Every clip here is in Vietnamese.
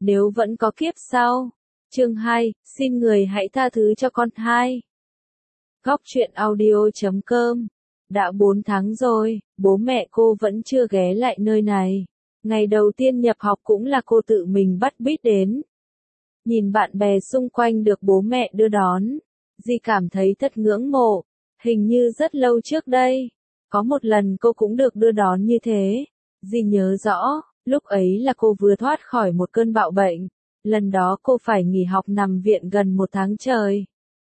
nếu vẫn có kiếp sau. Chương 2, xin người hãy tha thứ cho con. 2. Góc truyện audio.com. Đã 4 tháng rồi, bố mẹ cô vẫn chưa ghé lại nơi này. Ngày đầu tiên nhập học cũng là cô tự mình bắt buýt đến. Nhìn bạn bè xung quanh được bố mẹ đưa đón, dì cảm thấy thật ngưỡng mộ. Hình như rất lâu trước đây, có một lần cô cũng được đưa đón như thế. Dì nhớ rõ, lúc ấy là cô vừa thoát khỏi một cơn bạo bệnh. Lần đó cô phải nghỉ học nằm viện gần 1 tháng trời.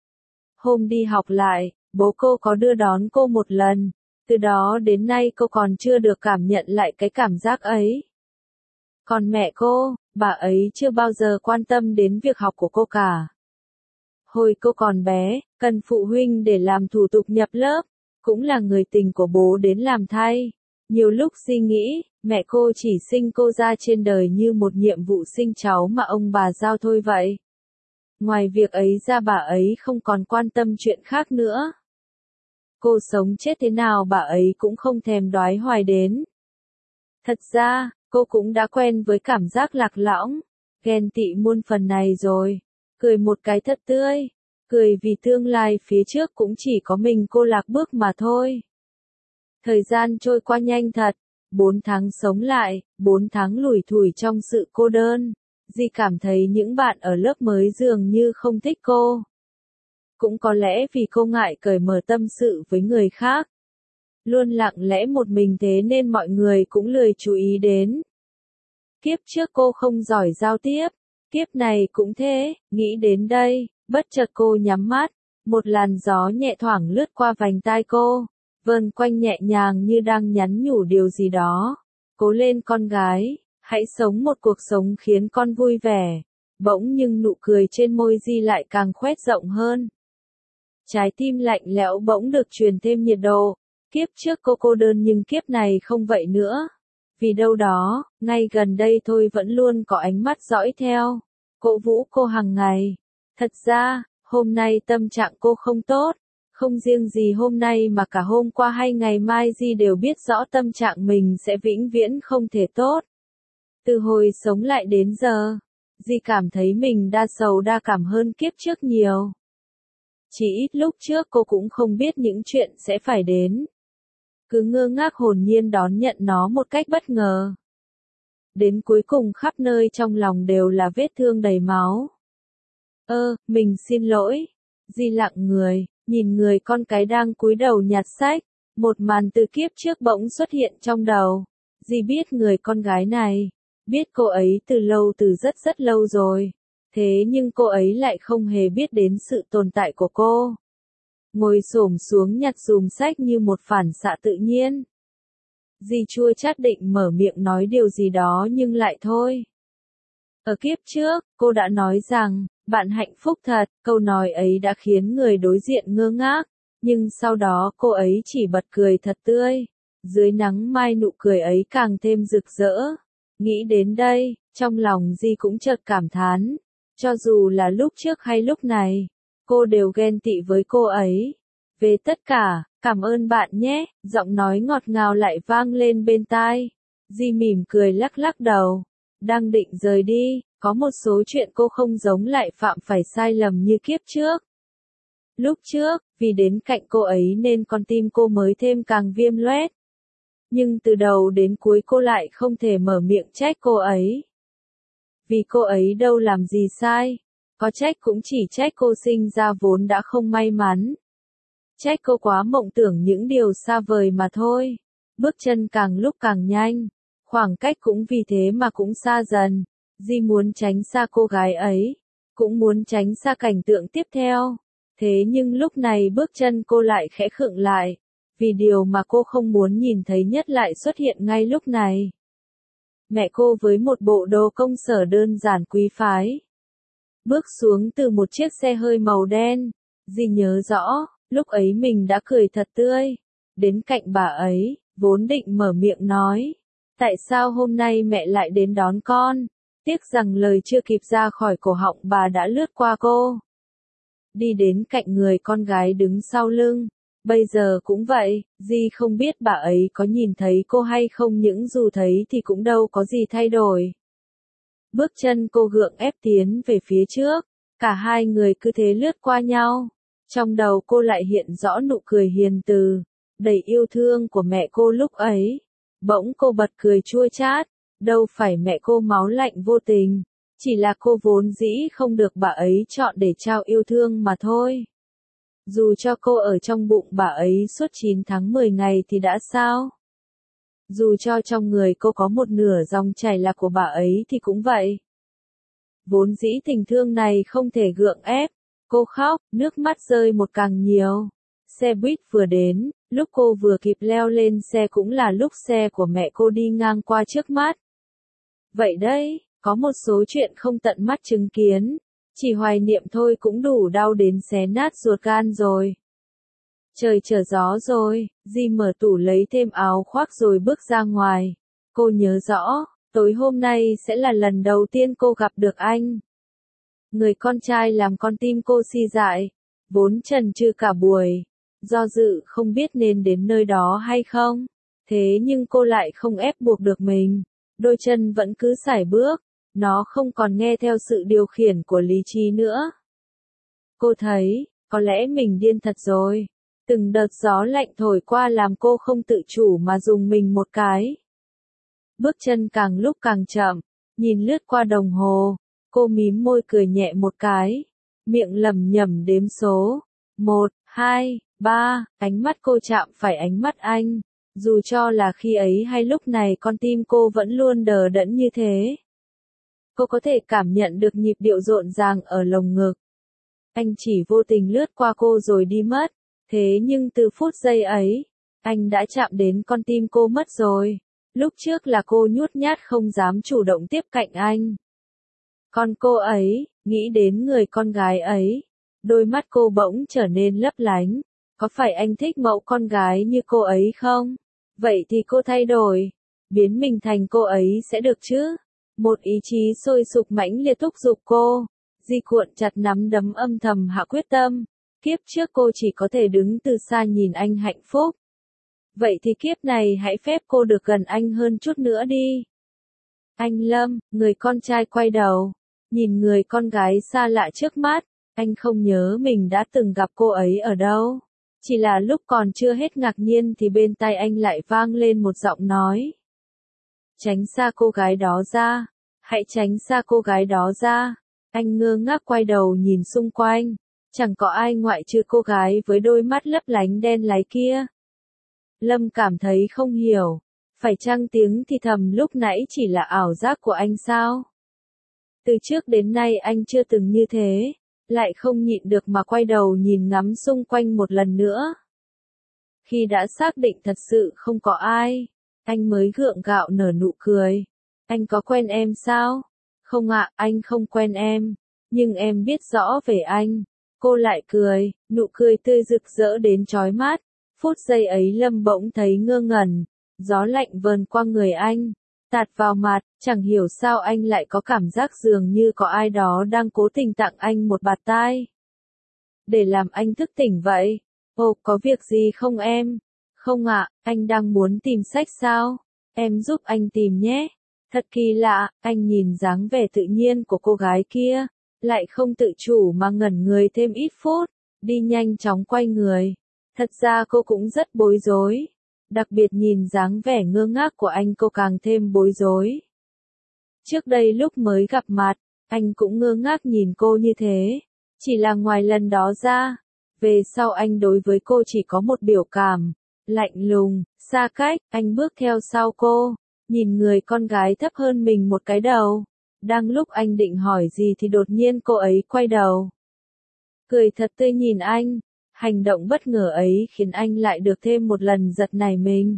Hôm đi học lại, bố cô có đưa đón cô một lần. Từ đó đến nay cô còn chưa được cảm nhận lại cái cảm giác ấy. Còn mẹ cô, bà ấy chưa bao giờ quan tâm đến việc học của cô cả. Hồi cô còn bé, cần phụ huynh để làm thủ tục nhập lớp, cũng là người tình của bố đến làm thay. Nhiều lúc suy nghĩ, mẹ cô chỉ sinh cô ra trên đời như một nhiệm vụ sinh cháu mà ông bà giao thôi vậy. Ngoài việc ấy ra bà ấy không còn quan tâm chuyện khác nữa. Cô sống chết thế nào bà ấy cũng không thèm đoái hoài đến. Thật ra, cô cũng đã quen với cảm giác lạc lõng, ghen tị muôn phần này rồi. Cười một cái thật tươi, cười vì tương lai phía trước cũng chỉ có mình cô lạc bước mà thôi. Thời gian trôi qua nhanh thật, 4 tháng sống lại, 4 tháng lủi thủi trong sự cô đơn. Dì cảm thấy những bạn ở lớp mới dường như không thích cô. Cũng có lẽ vì cô ngại cởi mở tâm sự với người khác. Luôn lặng lẽ một mình thế nên mọi người cũng lười chú ý đến. Kiếp trước cô không giỏi giao tiếp, kiếp này cũng thế. Nghĩ đến đây, bất chợt cô nhắm mắt, một làn gió nhẹ thoảng lướt qua vành tai cô, vờn quanh nhẹ nhàng như đang nhắn nhủ điều gì đó. Cố lên con gái, hãy sống một cuộc sống khiến con vui vẻ. Bỗng nhưng nụ cười trên môi Di lại càng khoét rộng hơn. Trái tim lạnh lẽo bỗng được truyền thêm nhiệt độ. Kiếp trước cô đơn nhưng kiếp này không vậy nữa. Vì đâu đó, ngay gần đây thôi vẫn luôn có ánh mắt dõi theo, cổ vũ cô hàng ngày. Thật ra, hôm nay tâm trạng cô không tốt. Không riêng gì hôm nay mà cả hôm qua hay ngày mai Di đều biết rõ tâm trạng mình sẽ vĩnh viễn không thể tốt. Từ hồi sống lại đến giờ, Di cảm thấy mình đa sầu đa cảm hơn kiếp trước nhiều. Chỉ ít lúc trước cô cũng không biết những chuyện sẽ phải đến. Cứ ngơ ngác hồn nhiên đón nhận nó một cách bất ngờ. Đến cuối cùng khắp nơi trong lòng đều là vết thương đầy máu. Mình xin lỗi. Di lặng người, nhìn người con cái đang cúi đầu nhặt sách. Một màn từ kiếp trước bỗng xuất hiện trong đầu. Di biết người con gái này, biết cô ấy từ lâu, từ rất rất lâu rồi. Thế nhưng cô ấy lại không hề biết đến sự tồn tại của cô. Ngồi xổm xuống nhặt dùm sách như một phản xạ tự nhiên. Di chua chát định mở miệng nói điều gì đó nhưng lại thôi. Ở kiếp trước, cô đã nói rằng, bạn hạnh phúc thật, câu nói ấy đã khiến người đối diện ngơ ngác, nhưng sau đó cô ấy chỉ bật cười thật tươi. Dưới nắng mai nụ cười ấy càng thêm rực rỡ. Nghĩ đến đây, trong lòng Di cũng chợt cảm thán, cho dù là lúc trước hay lúc này, cô đều ghen tị với cô ấy. Về tất cả, cảm ơn bạn nhé, giọng nói ngọt ngào lại vang lên bên tai. Di mỉm cười lắc lắc đầu, đang định rời đi, có một số chuyện cô không giống lại phạm phải sai lầm như kiếp trước. Lúc trước, vì đến cạnh cô ấy nên con tim cô mới thêm càng viêm loét. Nhưng từ đầu đến cuối cô lại không thể mở miệng trách cô ấy. Vì cô ấy đâu làm gì sai, có trách cũng chỉ trách cô sinh ra vốn đã không may mắn. Trách cô quá mộng tưởng những điều xa vời mà thôi. Bước chân càng lúc càng nhanh, khoảng cách cũng vì thế mà cũng xa dần. Di muốn tránh xa cô gái ấy, cũng muốn tránh xa cảnh tượng tiếp theo. Thế nhưng lúc này bước chân cô lại khẽ khựng lại, vì điều mà cô không muốn nhìn thấy nhất lại xuất hiện ngay lúc này. Mẹ cô với một bộ đồ công sở đơn giản quý phái. Bước xuống từ một chiếc xe hơi màu đen. Di nhớ rõ, lúc ấy mình đã cười thật tươi. Đến cạnh bà ấy, vốn định mở miệng nói. Tại sao hôm nay mẹ lại đến đón con? Tiếc rằng lời chưa kịp ra khỏi cổ họng bà đã lướt qua cô. Đi đến cạnh người con gái đứng sau lưng. Bây giờ cũng vậy, Di không biết bà ấy có nhìn thấy cô hay không, những dù thấy thì cũng đâu có gì thay đổi. Bước chân cô gượng ép tiến về phía trước, cả hai người cứ thế lướt qua nhau. Trong đầu cô lại hiện rõ nụ cười hiền từ, đầy yêu thương của mẹ cô lúc ấy. Bỗng cô bật cười chua chát, đâu phải mẹ cô máu lạnh vô tình, chỉ là cô vốn dĩ không được bà ấy chọn để trao yêu thương mà thôi. Dù cho cô ở trong bụng bà ấy suốt 9 tháng 10 ngày thì đã sao? Dù cho trong người cô có một nửa dòng chảy là của bà ấy thì cũng vậy. Vốn dĩ tình thương này không thể gượng ép, cô khóc, nước mắt rơi một càng nhiều. Xe buýt vừa đến, lúc cô vừa kịp leo lên xe cũng là lúc xe của mẹ cô đi ngang qua trước mắt. Vậy đấy, có một số chuyện không tận mắt chứng kiến, chỉ hoài niệm thôi cũng đủ đau đến xé nát ruột gan rồi. Trời trở gió rồi, Di mở tủ lấy thêm áo khoác rồi bước ra ngoài. Cô nhớ rõ, tối hôm nay sẽ là lần đầu tiên cô gặp được anh. Người con trai làm con tim cô si dại, vốn chần chừ cả buổi, do dự không biết nên đến nơi đó hay không. Thế nhưng cô lại không ép buộc được mình, đôi chân vẫn cứ sải bước, nó không còn nghe theo sự điều khiển của lý trí nữa. Cô thấy, có lẽ mình điên thật rồi. Từng đợt gió lạnh thổi qua làm cô không tự chủ mà dùng mình một cái. Bước chân càng lúc càng chậm, nhìn lướt qua đồng hồ, cô mím môi cười nhẹ một cái, miệng lẩm nhẩm đếm số. 1, 2, 3, ánh mắt cô chạm phải ánh mắt anh, dù cho là khi ấy hay lúc này con tim cô vẫn luôn đờ đẫn như thế. Cô có thể cảm nhận được nhịp điệu rộn ràng ở lồng ngực. Anh chỉ vô tình lướt qua cô rồi đi mất. Thế nhưng từ phút giây ấy, anh đã chạm đến con tim cô mất rồi. Lúc trước là cô nhút nhát không dám chủ động tiếp cạnh anh. Còn cô ấy, nghĩ đến người con gái ấy, đôi mắt cô bỗng trở nên lấp lánh. Có phải anh thích mẫu con gái như cô ấy không? Vậy thì cô thay đổi, biến mình thành cô ấy sẽ được chứ? Một ý chí sôi sục mãnh liệt thúc giục cô. Di cuộn chặt nắm đấm âm thầm hạ quyết tâm. Kiếp trước cô chỉ có thể đứng từ xa nhìn anh hạnh phúc. Vậy thì kiếp này hãy phép cô được gần anh hơn chút nữa đi. Anh Lâm, người con trai quay đầu, nhìn người con gái xa lạ trước mắt, anh không nhớ mình đã từng gặp cô ấy ở đâu. Chỉ là lúc còn chưa hết ngạc nhiên thì bên tai anh lại vang lên một giọng nói. Tránh xa cô gái đó ra, hãy tránh xa cô gái đó ra. Anh ngơ ngác quay đầu nhìn xung quanh. Chẳng có ai ngoại trừ cô gái với đôi mắt lấp lánh đen láy kia. Lâm cảm thấy không hiểu, phải chăng tiếng thì thầm lúc nãy chỉ là ảo giác của anh sao? Từ trước đến nay anh chưa từng như thế, lại không nhịn được mà quay đầu nhìn ngắm xung quanh một lần nữa. Khi đã xác định thật sự không có ai, anh mới gượng gạo nở nụ cười. Anh có quen em sao? Không ạ, anh không quen em, nhưng em biết rõ về anh. Cô lại cười, nụ cười tươi rực rỡ đến chói mắt. Phút giây ấy Lâm bỗng thấy ngơ ngẩn, gió lạnh vờn qua người anh, tạt vào mặt, chẳng hiểu sao anh lại có cảm giác dường như có ai đó đang cố tình tặng anh một bạt tai. Để làm anh thức tỉnh vậy. Ồ, có việc gì không em? Không ạ, anh đang muốn tìm sách sao? Em giúp anh tìm nhé. Thật kỳ lạ, anh nhìn dáng vẻ tự nhiên của cô gái kia, lại không tự chủ mà ngẩn người thêm ít phút, đi nhanh chóng quay người. Thật ra cô cũng rất bối rối. Đặc biệt nhìn dáng vẻ ngơ ngác của anh cô càng thêm bối rối. Trước đây lúc mới gặp mặt, anh cũng ngơ ngác nhìn cô như thế. Chỉ là ngoài lần đó ra, về sau anh đối với cô chỉ có một biểu cảm, lạnh lùng, xa cách. Anh bước theo sau cô, nhìn người con gái thấp hơn mình một cái đầu. Đang lúc anh định hỏi gì thì đột nhiên cô ấy quay đầu. Cười thật tươi nhìn anh. Hành động bất ngờ ấy khiến anh lại được thêm một lần giật nảy mình.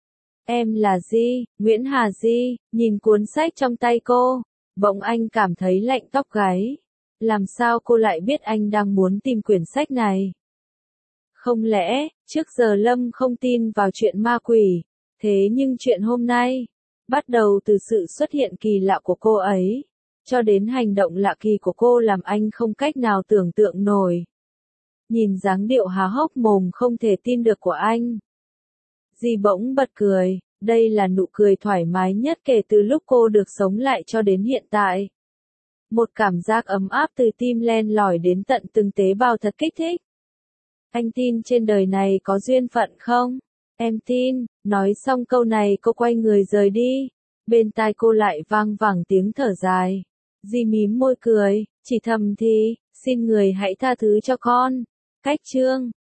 Em là Di, Nguyễn Hà Di, nhìn cuốn sách trong tay cô, bỗng anh cảm thấy lạnh tóc gáy. Làm sao cô lại biết anh đang muốn tìm quyển sách này? Không lẽ, trước giờ Lâm không tin vào chuyện ma quỷ, thế nhưng chuyện hôm nay, bắt đầu từ sự xuất hiện kỳ lạ của cô ấy, cho đến hành động lạ kỳ của cô làm anh không cách nào tưởng tượng nổi. Nhìn dáng điệu há hốc mồm không thể tin được của anh, Di bỗng bật cười, Đây là nụ cười thoải mái nhất kể từ lúc cô được sống lại cho đến hiện tại. Một cảm giác ấm áp từ tim len lỏi đến tận từng tế bào thật kích thích. Anh tin trên đời này có duyên phận không? Em tin. Nói xong câu này cô quay người rời đi. Bên tai cô lại vang vẳng tiếng thở dài. Di mím môi cười, chỉ thầm thì, xin người hãy tha thứ cho con. Cách chương